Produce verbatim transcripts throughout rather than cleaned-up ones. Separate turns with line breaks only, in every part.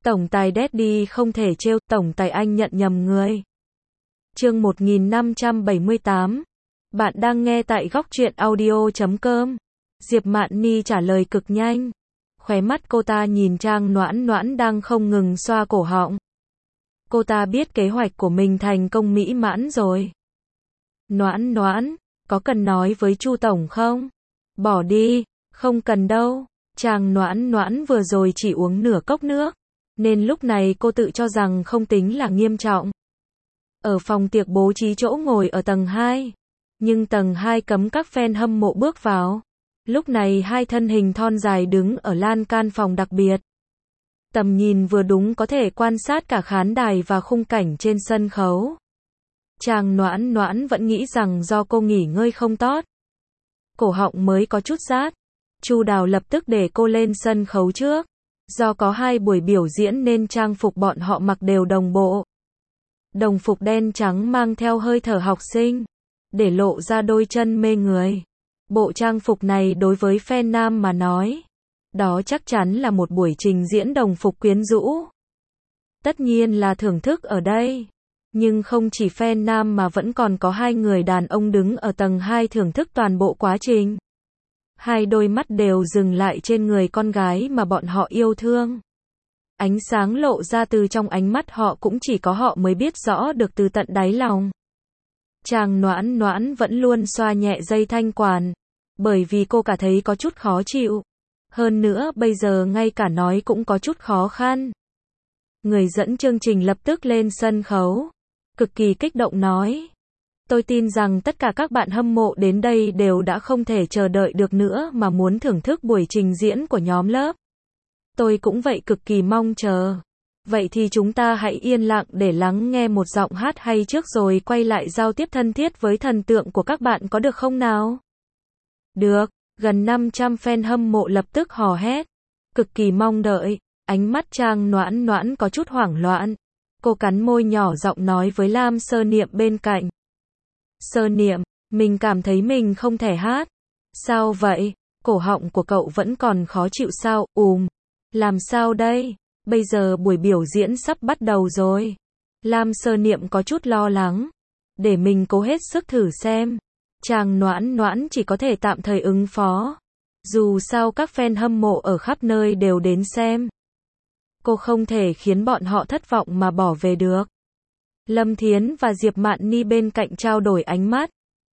Tổng tài Daddy không thể trêu, tổng tài anh nhận nhầm người. Chương một nghìn năm trăm bảy mươi tám. Bạn đang nghe tại góc truyện audio chấm com. Diệp Mạn Ni trả lời cực nhanh. Khóe mắt cô ta nhìn Trang Noãn Noãn đang không ngừng xoa cổ họng. Cô ta biết kế hoạch của mình thành công mỹ mãn rồi. Noãn Noãn, có cần nói với Chu tổng không? Bỏ đi, không cần đâu. Trang Noãn Noãn vừa rồi chỉ uống nửa cốc nước, nên lúc này cô tự cho rằng không tính là nghiêm trọng. Ở phòng tiệc bố trí chỗ ngồi ở tầng hai, nhưng tầng hai cấm các fan hâm mộ bước vào. Lúc này hai thân hình thon dài đứng ở lan can phòng đặc biệt. Tầm nhìn vừa đúng có thể quan sát cả khán đài và khung cảnh trên sân khấu. Trang Noãn Noãn vẫn nghĩ rằng do cô nghỉ ngơi không tốt, cổ họng mới có chút rát. Chu Đào lập tức để cô lên sân khấu trước. Do có hai buổi biểu diễn nên trang phục bọn họ mặc đều đồng bộ. Đồng phục đen trắng mang theo hơi thở học sinh, để lộ ra đôi chân mê người. Bộ trang phục này đối với fan nam mà nói, đó chắc chắn là một buổi trình diễn đồng phục quyến rũ. Tất nhiên là thưởng thức ở đây. Nhưng không chỉ fan nam mà vẫn còn có hai người đàn ông đứng ở tầng hai thưởng thức toàn bộ quá trình. Hai đôi mắt đều dừng lại trên người con gái mà bọn họ yêu thương. Ánh sáng lộ ra từ trong ánh mắt họ cũng chỉ có họ mới biết rõ được từ tận đáy lòng. Trang Noãn Noãn vẫn luôn xoa nhẹ dây thanh quản, bởi vì cô cả thấy có chút khó chịu. Hơn nữa bây giờ ngay cả nói cũng có chút khó khăn. Người dẫn chương trình lập tức lên sân khấu, cực kỳ kích động nói. Tôi tin rằng tất cả các bạn hâm mộ đến đây đều đã không thể chờ đợi được nữa mà muốn thưởng thức buổi trình diễn của nhóm lớp. Tôi cũng vậy, cực kỳ mong chờ. Vậy thì chúng ta hãy yên lặng để lắng nghe một giọng hát hay trước rồi quay lại giao tiếp thân thiết với thần tượng của các bạn có được không nào? Được, gần năm trăm fan hâm mộ lập tức hò hét. Cực kỳ mong đợi, ánh mắt Trang Noãn Noãn có chút hoảng loạn. Cô cắn môi nhỏ giọng nói với Lam Sơ Niệm bên cạnh. Sơ Niệm, mình cảm thấy mình không thể hát. Sao vậy? Cổ họng của cậu vẫn còn khó chịu sao? Ùm. Làm sao đây? Bây giờ buổi biểu diễn sắp bắt đầu rồi. Lam Sơ Niệm có chút lo lắng. Để mình cố hết sức thử xem. Trang Noãn Noãn chỉ có thể tạm thời ứng phó. Dù sao các fan hâm mộ ở khắp nơi đều đến xem. Cô không thể khiến bọn họ thất vọng mà bỏ về được. Lâm Thiến và Diệp Mạn Ni bên cạnh trao đổi ánh mắt.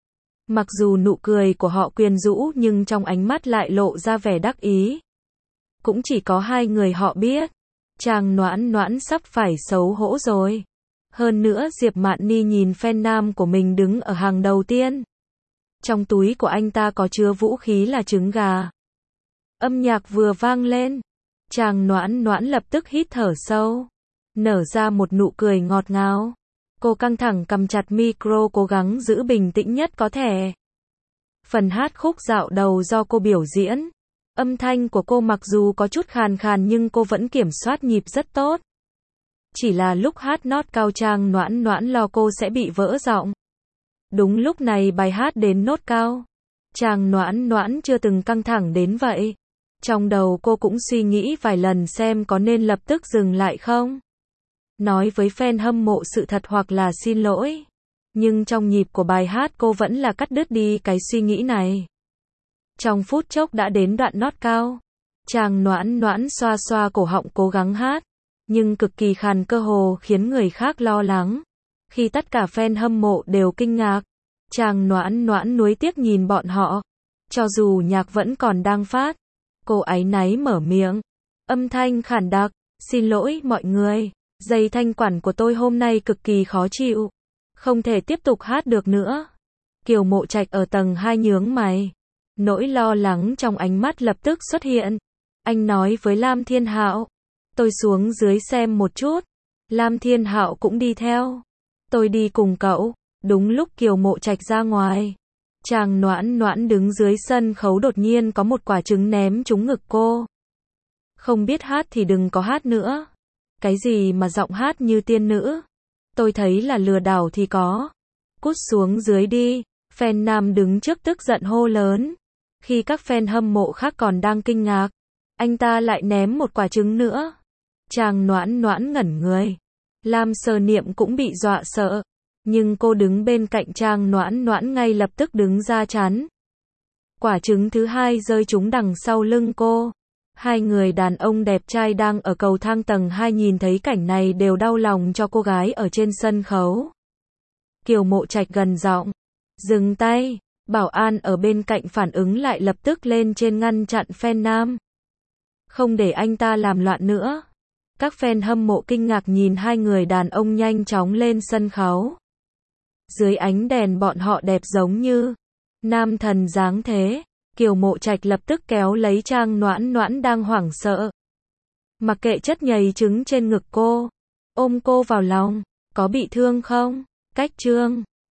Mặc dù nụ cười của họ quyến rũ nhưng trong ánh mắt lại lộ ra vẻ đắc ý. Cũng chỉ có hai người họ biết. Trang Noãn Noãn sắp phải xấu hổ rồi. Hơn nữa Diệp Mạn Ni nhìn fan nam của mình đứng ở hàng đầu tiên. Trong túi của anh ta có chứa vũ khí là trứng gà. Âm nhạc vừa vang lên. Trang Noãn Noãn lập tức hít thở sâu, nở ra một nụ cười ngọt ngào. Cô căng thẳng cầm chặt micro, cố gắng giữ bình tĩnh nhất có thể. Phần hát khúc dạo đầu do cô biểu diễn. Âm thanh của cô mặc dù có chút khàn khàn nhưng cô vẫn kiểm soát nhịp rất tốt. Chỉ là lúc hát nốt cao Trang Noãn Noãn lo cô sẽ bị vỡ giọng. Đúng lúc này bài hát đến nốt cao. Trang Noãn Noãn chưa từng căng thẳng đến vậy. Trong đầu cô cũng suy nghĩ vài lần xem có nên lập tức dừng lại không. Nói với fan hâm mộ sự thật hoặc là xin lỗi. Nhưng trong nhịp của bài hát cô vẫn là cắt đứt đi cái suy nghĩ này. Trong phút chốc đã đến đoạn nốt cao. Trang Noãn Noãn xoa xoa cổ họng cố gắng hát. Nhưng cực kỳ khàn, cơ hồ khiến người khác lo lắng. Khi tất cả fan hâm mộ đều kinh ngạc, Trang Noãn Noãn nuối tiếc nhìn bọn họ. Cho dù nhạc vẫn còn đang phát, cô áy náy mở miệng. Âm thanh khản đặc. Xin lỗi mọi người. Dây thanh quản của tôi hôm nay cực kỳ khó chịu. Không thể tiếp tục hát được nữa. Kiều Mộ Trạch ở tầng hai nhướng mày. Nỗi lo lắng trong ánh mắt lập tức xuất hiện. Anh nói với Lam Thiên Hạo. Tôi xuống dưới xem một chút. Lam Thiên Hạo cũng đi theo. Tôi đi cùng cậu. Đúng lúc Kiều Mộ Trạch ra ngoài, Trang Noãn Noãn đứng dưới sân khấu đột nhiên có một quả trứng ném trúng ngực cô. Không biết hát thì đừng có hát nữa. Cái gì mà giọng hát như tiên nữ? Tôi thấy là lừa đảo thì có. Cút xuống dưới đi. Fan nam đứng trước tức giận hô lớn. Khi các fan hâm mộ khác còn đang kinh ngạc, anh ta lại ném một quả trứng nữa. Trang Noãn Noãn ngẩn người. Lam Sơ Niệm cũng bị dọa sợ. Nhưng cô đứng bên cạnh Trang Noãn Noãn ngay lập tức đứng ra chắn. Quả trứng thứ hai rơi trúng đằng sau lưng cô. Hai người đàn ông đẹp trai đang ở cầu thang tầng hai nhìn thấy cảnh này đều đau lòng cho cô gái ở trên sân khấu. Kiều Mộ Trạch gần giọng. Dừng tay. Bảo an ở bên cạnh phản ứng lại lập tức lên trên ngăn chặn fan nam. Không để anh ta làm loạn nữa. Các fan hâm mộ kinh ngạc nhìn hai người đàn ông nhanh chóng lên sân khấu. Dưới ánh đèn bọn họ đẹp giống như nam thần dáng thế. Kiều Mộ Trạch lập tức kéo lấy Trang Noãn Noãn đang hoảng sợ. Mặc kệ chất nhầy trứng trên ngực cô. Ôm cô vào lòng. Có bị thương không? Cách Trương